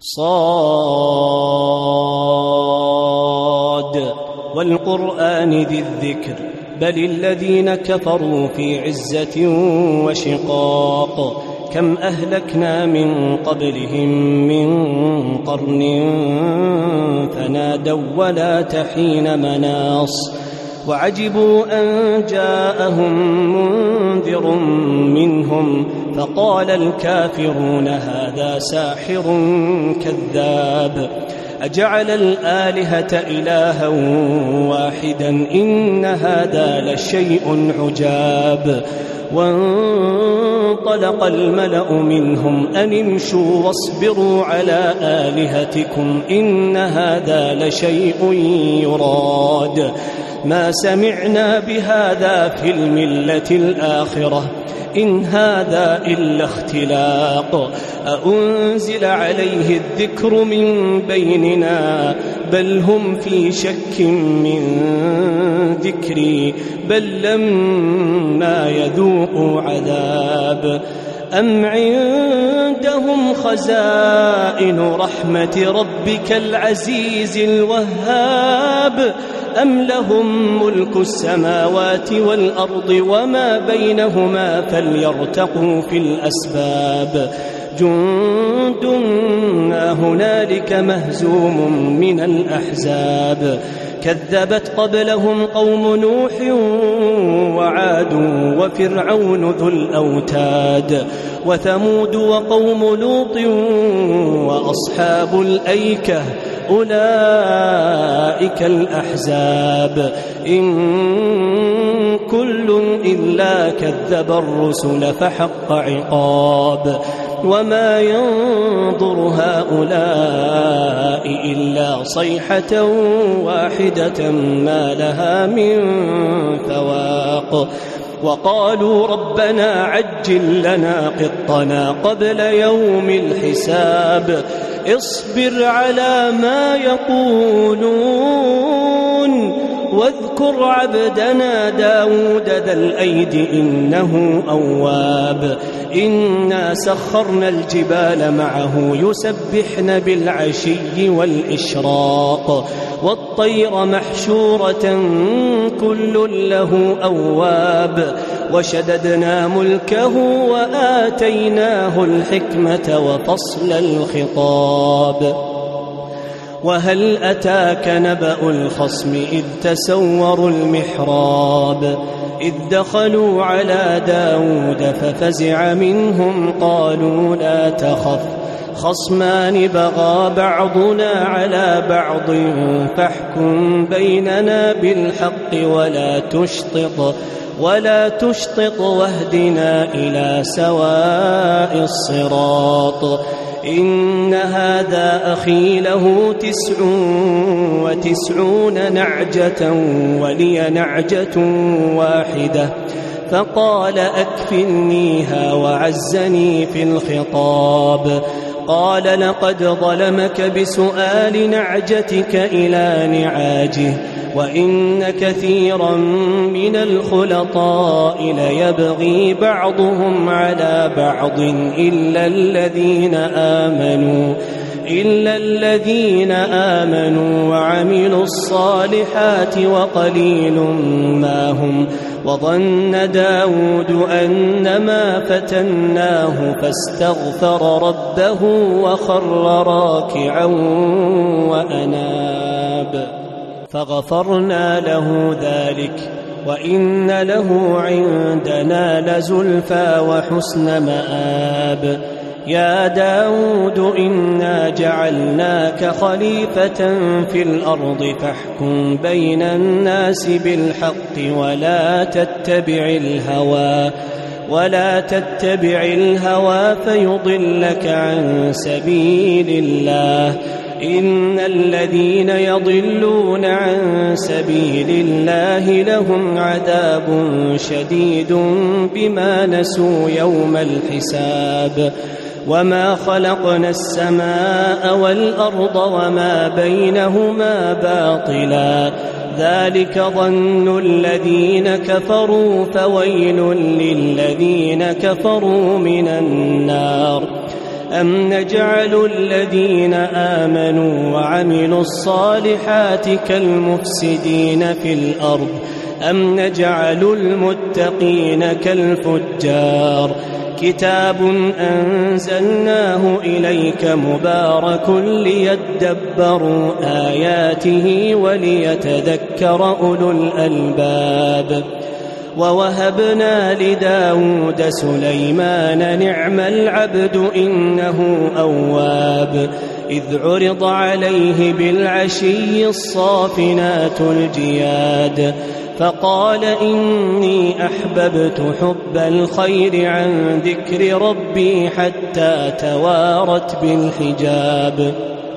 صاد والقرآن ذي الذكر بل الذين كفروا في عزة وشقاق كم أهلكنا من قبلهم من قرن فنادوا ولا تحين مناص وعجبوا أن جاءهم منذر منهم فقال الكافرون هذا ساحر كذاب أجعل الآلهة إلها واحدا إن هذا لشيء عجاب وانطلق الملأ منهم أن امشوا واصبروا على آلهتكم إن هذا لشيء يراد ما سمعنا بهذا في الملة الآخرة إن هذا إلا اختلاق أأنزل عليه الذكر من بيننا بل هم في شك من ذكري بل لما يذوقوا عذاب أم عندهم خزائن رحمة ربك العزيز الوهاب أم لهم ملك السماوات والأرض وما بينهما فليرتقوا في الأسباب جند ما هنالك مهزوم من الأحزاب كذبت قبلهم قوم نوح وعاد وفرعون ذو الأوتاد وثمود وقوم لوط وأصحاب الأيكة أولئك الأحزاب إن كل إلا كذب الرسل فحق عقاب وما ينظر هؤلاء إلا صيحة واحدة ما لها من فواق وقالوا ربنا عجل لنا قطنا قبل يوم الحساب اصبر على ما يقولون واذكر عبدنا داود ذا الأيد إنه أواب إنا سخرنا الجبال معه يسبحن بالعشي والإشراق والطير محشورة كل له أواب وشددنا ملكه وآتيناه الحكمة وفصل الخطاب وهل أتاك نبأ الخصم إذ تسوروا المحراب إذ دخلوا على داود ففزع منهم قالوا لا تخف خصمان بغى بعضنا على بعض فاحكم بيننا بالحق ولا تشطط واهدنا إلى سواء الصراط إن هذا أخي له 99 نعجة ولي نعجة واحدة فقال أكفلنيها وعزني في الخطاب قال لقد ظلمك بسؤال نعجتك إلى نعاجه وإن كثيرا من الخلطاء ليبغي بعضهم على بعض إلا الذين آمنوا وعملوا الصالحات وقليل ما هم وظن داود أنما فتناه فاستغفر ربه وخر راكعا وأناب فغفرنا له ذلك وإن له عندنا لزلفى وحسن مآب يا داود إنا جعلناك خليفة في الأرض فاحكم بين الناس بالحق ولا تتبع الهوى فيضلك عن سبيل الله إن الذين يضلون عن سبيل الله لهم عذاب شديد بما نسوا يوم الحساب وما خلقنا السماء والأرض وما بينهما باطلا ذلك ظن الذين كفروا فويل للذين كفروا من النار أم نجعل الذين آمنوا وعملوا الصالحات كالمفسدين في الأرض أم نجعل المتقين كالفجار كتاب أنزلناه إليك مبارك ليدبروا آياته وليتذكر أولو الألباب ووهبنا لداود سليمان نعم العبد إنه أواب إذ عرض عليه بالعشي الصافنات الجياد فقال إني أحببت حب الخير عن ذكر ربي حتى توارت بالحجاب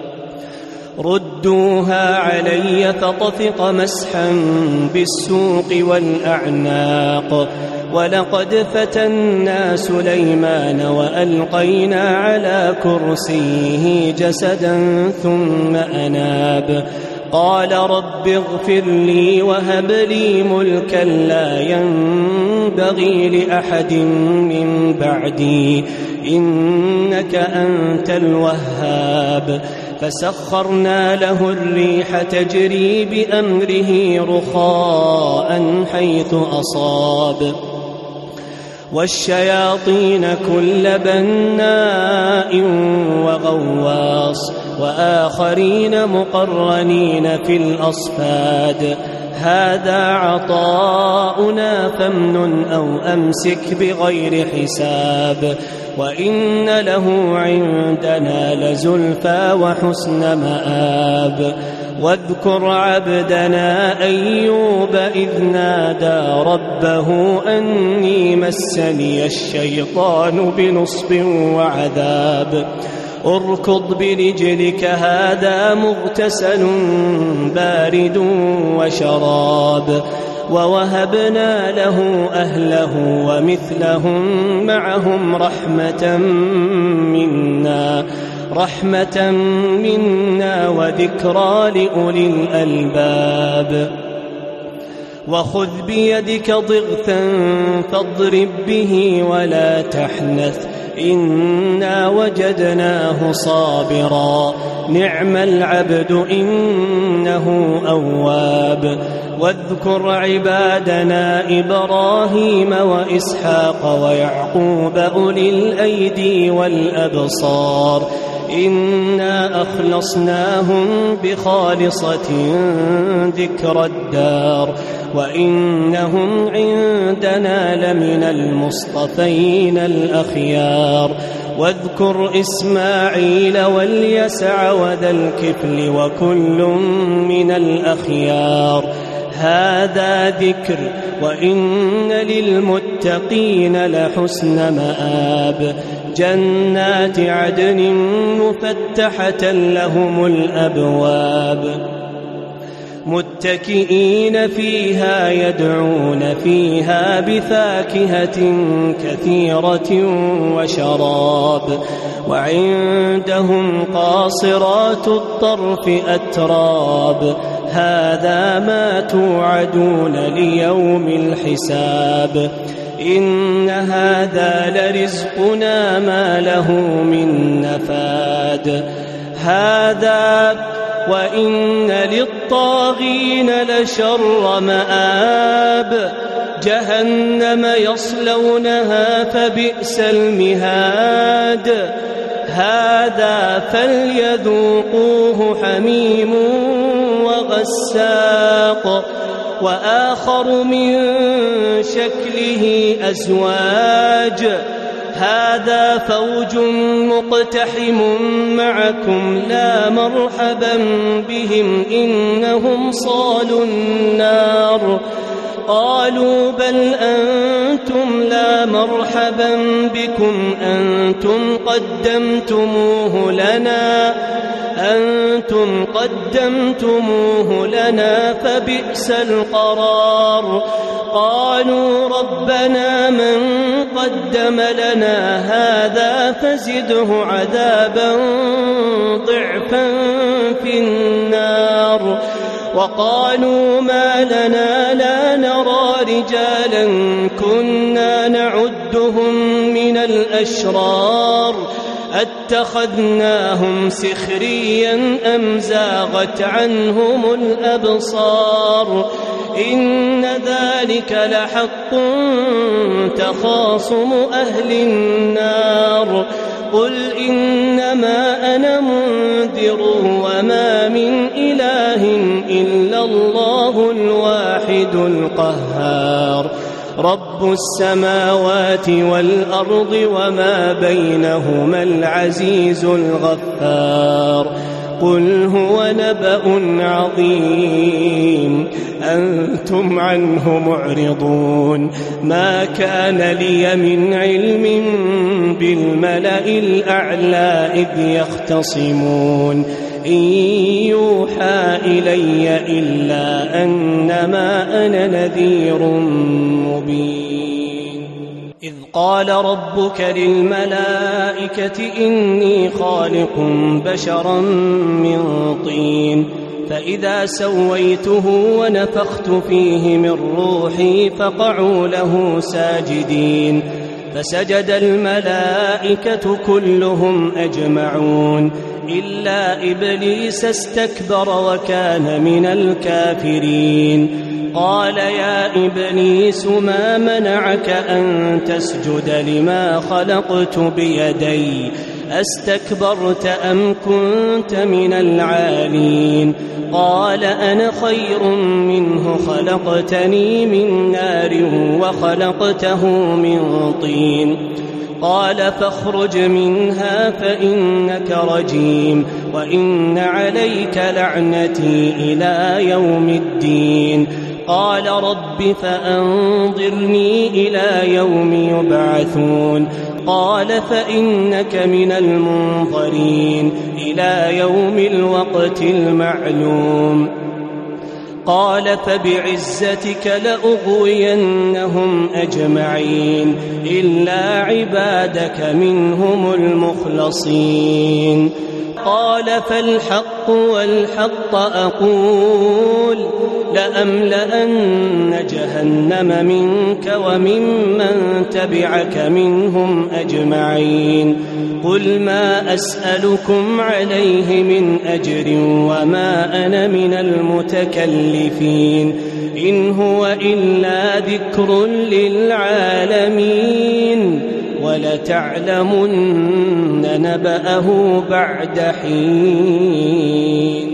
ردوها علي فطفق مسحا بالسوق والأعناق ولقد فتنا سليمان وألقينا على كرسيه جسدا ثم أناب قال رب اغفر لي وهب لي ملكا لا ينبغي لأحد من بعدي إنك أنت الوهاب فسخرنا له الريح تجري بأمره رخاء حيث أصاب والشياطين كل بناء وغواص وآخرين مقرنين في الأصفاد هذا عطاؤنا فامنن أو أمسك بغير حساب وإن له عندنا لزلفى وحسن مآب واذكر عبدنا أيوب إذ نادى ربه أني مسني الشيطان بنصب وعذاب اركض برجلك هذا مغتسل بارد وشراب ووهبنا له أهله ومثلهم معهم رحمة منا وذكرى لأولي الألباب وخذ بيدك ضغثا فاضرب به ولا تحنث إنا وجدناه صابرا نعم العبد إنه أواب واذكر عبادنا إبراهيم وإسحاق ويعقوب أولي الأيدي والأبصار إنا أخلصناهم بخالصة ذكر الدار وإنهم عندنا لمن المصطفين الأخيار واذكر إسماعيل واليسع وذا الكفل وكل من الأخيار هذا ذكر وإن للمتقين لحسن مآب جنات عدن مفتحة لهم الأبواب متكئين فيها يدعون فيها بفاكهة كثيرة وشراب وعندهم قاصرات الطرف أتراب هذا ما توعدون ليوم الحساب إن هذا لرزقنا ما له من نفاد هذا وإن للطاغين لشر مآب جهنم يصلونها فبئس المهاد هذا فليذوقوه حميم وغساق وآخر من شكله أزواج هذا فوج مقتحم معكم لا مرحبا بهم إنهم صالوا النار قالوا بل أنتم لا مرحبا بكم أنتم قدمتموه لنا فبئس القرار قالوا ربنا من قدم لنا هذا فزده عذابا ضعفا في النار وقالوا ما لنا لا نرى رجالا كنا نعدهم من الأشرار أتخذناهم سخريا أم زاغت عنهم الأبصار إن ذلك لحق تخاصم أهل النار قل إنما أنا منذر وما من إله إلا الله الواحد القهار رب السماوات والأرض وما بينهما العزيز الغفار قل هو نبأ عظيم أنتم عنه معرضون ما كان لي من علم بالملأ الأعلى إذ يختصمون إن يوحى إلي إلا أنما أنا نذير مبين إذ قال ربك للملائكة إني خالق بشرا من طين فإذا سويته ونفخت فيه من روحي فقعوا له ساجدين فسجد الملائكة كلهم أجمعون إلا إبليس استكبر وكان من الكافرين قال يا إبليس ما منعك أن تسجد لما خلقت بيدي أستكبرت أم كنت من العالين قال أنا خير منه خلقتني من نار وخلقته من طين قال فاخرج منها فإنك رجيم وإن عليك لعنتي إلى يوم الدين قال رب فأنظرني إلى يوم يبعثون قال فإنك من المنظرين إلى يوم الوقت المعلوم قال فبعزتك لأغوينهم أجمعين إلا عبادك منهم المخلصين قال فالحق والحق أقول لأملأن جهنم منك وممن تبعك منهم أجمعين قل ما أسألكم عليه من أجر وما أنا من المتكلفين إن هو إلا ذكر للعالمين ولتعلمن نبأه بعد حين